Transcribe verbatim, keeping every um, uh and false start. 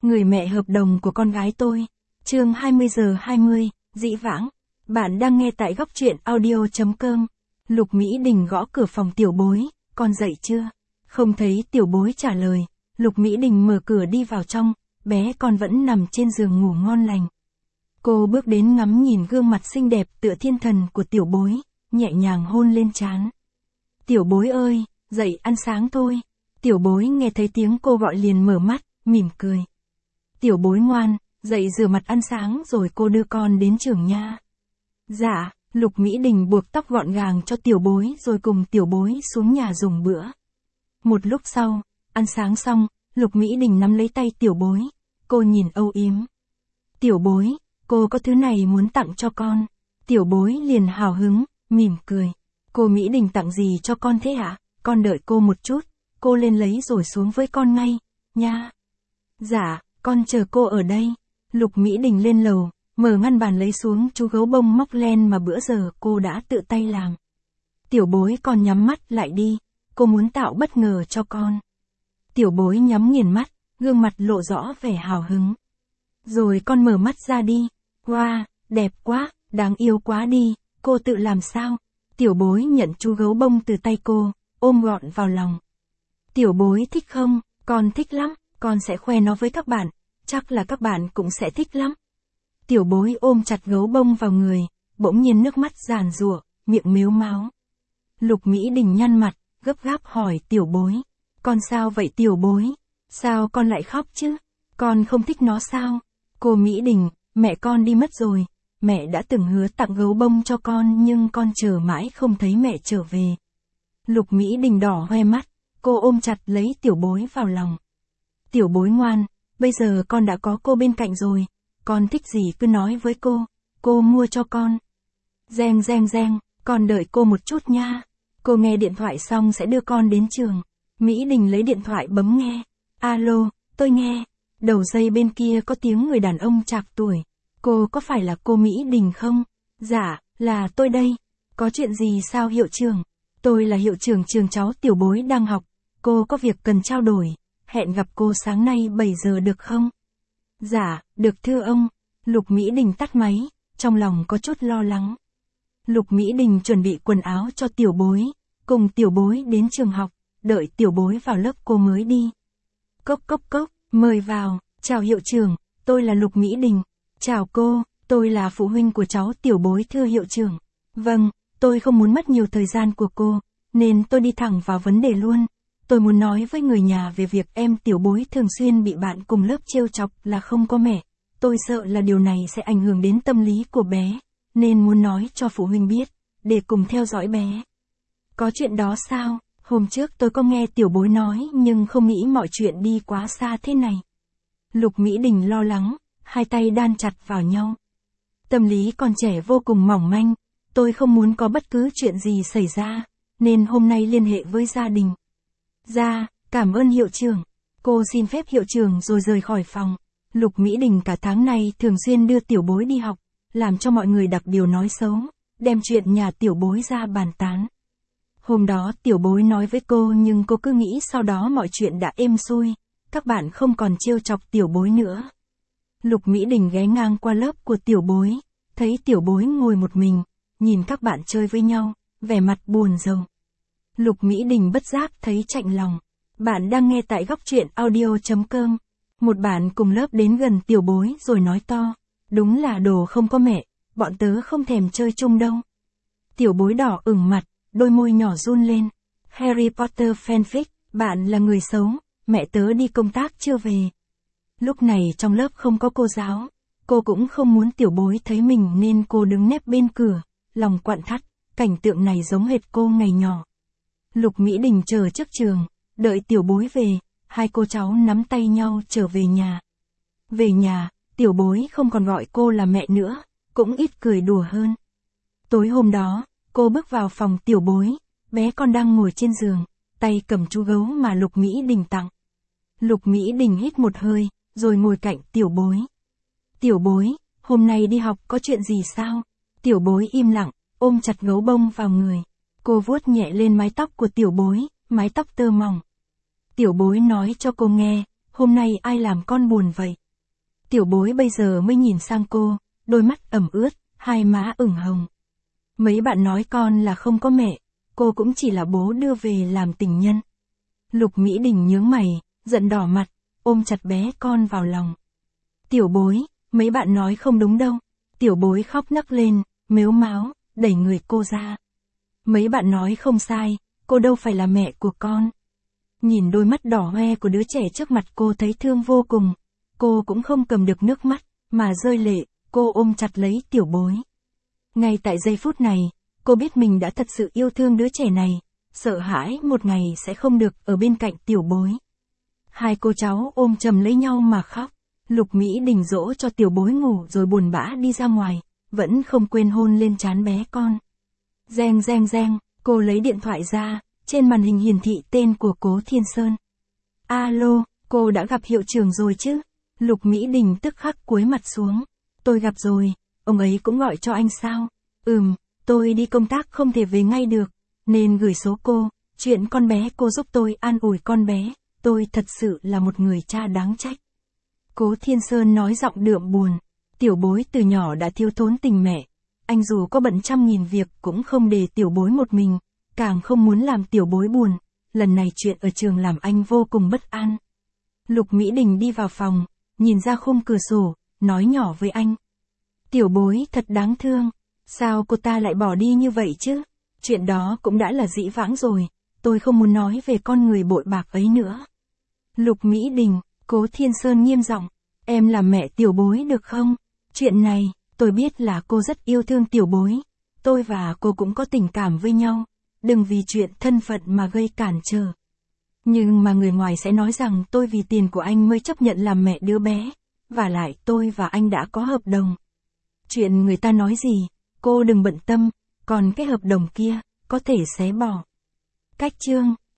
Người mẹ hợp đồng của con gái tôi. Chương hai mươi giờ hai mươi, dĩ vãng. Bạn đang nghe tại góc truyện audio chấm com. Lục Mỹ Đình gõ cửa phòng Tiểu Bối, con dậy chưa? Không thấy Tiểu Bối trả lời, Lục Mỹ Đình mở cửa đi vào trong, bé con vẫn nằm trên giường ngủ ngon lành. Cô bước đến ngắm nhìn gương mặt xinh đẹp tựa thiên thần của Tiểu Bối, nhẹ nhàng hôn lên trán. Tiểu Bối ơi, dậy ăn sáng thôi. Tiểu Bối nghe thấy tiếng cô gọi liền mở mắt, mỉm cười. Tiểu Bối ngoan, dậy rửa mặt ăn sáng rồi cô đưa con đến trường nha. Dạ, Lục Mỹ Đình buộc tóc gọn gàng cho Tiểu Bối rồi cùng Tiểu Bối xuống nhà dùng bữa. Một lúc sau, ăn sáng xong, Lục Mỹ Đình nắm lấy tay Tiểu Bối. Cô nhìn âu yếm. Tiểu Bối, cô có thứ này muốn tặng cho con. Tiểu Bối liền hào hứng, mỉm cười. Cô Mỹ Đình tặng gì cho con thế ạ? Con đợi cô một chút, cô lên lấy rồi xuống với con ngay, nha. Dạ, con chờ cô ở đây. Lục Mỹ Đình lên lầu, mở ngăn bàn lấy xuống chú gấu bông móc len mà bữa giờ cô đã tự tay làm. Tiểu Bối con nhắm mắt lại đi, cô muốn tạo bất ngờ cho con. Tiểu Bối nhắm nghiền mắt, gương mặt lộ rõ vẻ hào hứng. Rồi con mở mắt ra đi. Wow, đẹp quá, đáng yêu quá đi, cô tự làm sao? Tiểu Bối nhận chú gấu bông từ tay cô, ôm gọn vào lòng. Tiểu Bối thích không? Con thích lắm, con sẽ khoe nó với các bạn, chắc là các bạn cũng sẽ thích lắm. Tiểu Bối ôm chặt gấu bông vào người, bỗng nhiên nước mắt giàn giụa, miệng mếu máo. Lục Mỹ Đình nhăn mặt, gấp gáp hỏi Tiểu Bối. Con sao vậy Tiểu Bối? Sao con lại khóc chứ? Con không thích nó sao? Cô Mỹ Đình, mẹ con đi mất rồi. Mẹ đã từng hứa tặng gấu bông cho con nhưng con chờ mãi không thấy mẹ trở về. Lục Mỹ Đình đỏ hoe mắt, cô ôm chặt lấy Tiểu Bối vào lòng. Tiểu Bối ngoan, bây giờ con đã có cô bên cạnh rồi, con thích gì cứ nói với cô, cô mua cho con. Reng reng reng, con đợi cô một chút nha. Cô nghe điện thoại xong sẽ đưa con đến trường. Mỹ Đình lấy điện thoại bấm nghe. Alo, tôi nghe. Đầu dây bên kia có tiếng người đàn ông trạc tuổi. Cô có phải là cô Mỹ Đình không? Dạ, là tôi đây. Có chuyện gì sao hiệu trưởng? Tôi là hiệu trưởng trường cháu Tiểu Bối đang học. Cô có việc cần trao đổi. Hẹn gặp cô sáng nay bảy giờ được không? Dạ, được thưa ông. Lục Mỹ Đình tắt máy, trong lòng có chút lo lắng. Lục Mỹ Đình chuẩn bị quần áo cho Tiểu Bối, cùng Tiểu Bối đến trường học, đợi Tiểu Bối vào lớp cô mới đi. Cốc cốc cốc, mời vào. Chào hiệu trưởng, tôi là Lục Mỹ Đình. Chào cô, tôi là phụ huynh của cháu Tiểu Bối thưa hiệu trưởng. Vâng, tôi không muốn mất nhiều thời gian của cô, nên tôi đi thẳng vào vấn đề luôn. Tôi muốn nói với người nhà về việc em Tiểu Bối thường xuyên bị bạn cùng lớp trêu chọc là không có mẹ. Tôi sợ là điều này sẽ ảnh hưởng đến tâm lý của bé, nên muốn nói cho phụ huynh biết, để cùng theo dõi bé. Có chuyện đó sao? Hôm trước tôi có nghe Tiểu Bối nói nhưng không nghĩ mọi chuyện đi quá xa thế này. Lục Mỹ Đình lo lắng, hai tay đan chặt vào nhau. Tâm lý con trẻ vô cùng mỏng manh, tôi không muốn có bất cứ chuyện gì xảy ra, nên hôm nay liên hệ với gia đình. Dạ, cảm ơn hiệu trưởng. Cô xin phép hiệu trưởng rồi rời khỏi phòng. Lục Mỹ Đình cả tháng này thường xuyên đưa Tiểu Bối đi học, làm cho mọi người đặc điều nói xấu, đem chuyện nhà Tiểu Bối ra bàn tán. Hôm đó Tiểu Bối nói với cô nhưng cô cứ nghĩ sau đó mọi chuyện đã êm xuôi, các bạn không còn trêu chọc Tiểu Bối nữa. Lục Mỹ Đình ghé ngang qua lớp của Tiểu Bối, thấy Tiểu Bối ngồi một mình, nhìn các bạn chơi với nhau, vẻ mặt buồn rầu. Lục Mỹ Đình bất giác thấy chạnh lòng. Bạn đang nghe tại góc truyện audio chấm com. Một bạn cùng lớp đến gần Tiểu Bối rồi nói to. Đúng là đồ không có mẹ, bọn tớ không thèm chơi chung đâu. Tiểu Bối đỏ ửng mặt, đôi môi nhỏ run lên. Harry Potter fanfic, bạn là người xấu, mẹ tớ đi công tác chưa về. Lúc này trong lớp không có cô giáo, cô cũng không muốn Tiểu Bối thấy mình nên cô đứng nép bên cửa, lòng quặn thắt, cảnh tượng này giống hệt cô ngày nhỏ. Lục Mỹ Đình chờ trước trường, đợi Tiểu Bối về, hai cô cháu nắm tay nhau trở về nhà. Về nhà, Tiểu Bối không còn gọi cô là mẹ nữa, cũng ít cười đùa hơn. Tối hôm đó, cô bước vào phòng Tiểu Bối, bé con đang ngồi trên giường, tay cầm chú gấu mà Lục Mỹ Đình tặng. Lục Mỹ Đình hít một hơi, rồi ngồi cạnh Tiểu Bối. Tiểu Bối, hôm nay đi học có chuyện gì sao? Tiểu Bối im lặng, ôm chặt gấu bông vào người. Cô vuốt nhẹ lên mái tóc của Tiểu Bối, mái tóc tơ mỏng. Tiểu Bối nói cho cô nghe, hôm nay ai làm con buồn vậy? Tiểu bối bây giờ mới nhìn sang cô, đôi mắt ẩm ướt, hai má ửng hồng. Mấy bạn nói con là không có mẹ, cô cũng chỉ là bố đưa về làm tình nhân. Lục Mỹ Đình nhướng mày, giận đỏ mặt, ôm chặt bé con vào lòng. Tiểu bối, mấy bạn nói không đúng đâu. Tiểu bối khóc nấc lên, mếu máo, đẩy người cô ra. Mấy bạn nói không sai, cô đâu phải là mẹ của con. Nhìn đôi mắt đỏ hoe của đứa trẻ trước mặt cô thấy thương vô cùng. Cô cũng không cầm được nước mắt, mà rơi lệ, cô ôm chặt lấy tiểu bối. Ngay tại giây phút này, cô biết mình đã thật sự yêu thương đứa trẻ này, sợ hãi một ngày sẽ không được ở bên cạnh tiểu bối. Hai cô cháu ôm chầm lấy nhau mà khóc. Lục Mỹ Đình dỗ cho tiểu bối ngủ rồi buồn bã đi ra ngoài, vẫn không quên hôn lên trán bé con. Reng reng reng, cô lấy điện thoại ra, trên màn hình hiển thị tên của Cố Thiên Sơn. Alo, cô đã gặp hiệu trưởng rồi chứ? Lục Mỹ Đình tức khắc cúi mặt xuống. Tôi gặp rồi, ông ấy cũng gọi cho anh sao? Ừm, tôi đi công tác không thể về ngay được, nên gửi số cô, chuyện con bé cô giúp tôi an ủi con bé, tôi thật sự là một người cha đáng trách. Cố Thiên Sơn nói giọng đượm buồn, tiểu bối từ nhỏ đã thiếu thốn tình mẹ, anh dù có bận trăm nghìn việc cũng không để tiểu bối một mình, càng không muốn làm tiểu bối buồn, lần này chuyện ở trường làm anh vô cùng bất an. Lục Mỹ Đình đi vào phòng, nhìn ra khung cửa sổ, nói nhỏ với anh. Tiểu bối thật đáng thương, sao cô ta lại bỏ đi như vậy chứ? Chuyện đó cũng đã là dĩ vãng rồi, tôi không muốn nói về con người bội bạc ấy nữa. Lục Mỹ Đình, Cố Thiên Sơn nghiêm giọng, em làm mẹ tiểu bối được không? Chuyện này, tôi biết là cô rất yêu thương tiểu bối, tôi và cô cũng có tình cảm với nhau, đừng vì chuyện thân phận mà gây cản trở. Nhưng mà người ngoài sẽ nói rằng tôi vì tiền của anh mới chấp nhận làm mẹ đứa bé, vả lại tôi và anh đã có hợp đồng. Chuyện người ta nói gì, cô đừng bận tâm, còn cái hợp đồng kia, có thể xé bỏ. Cách chương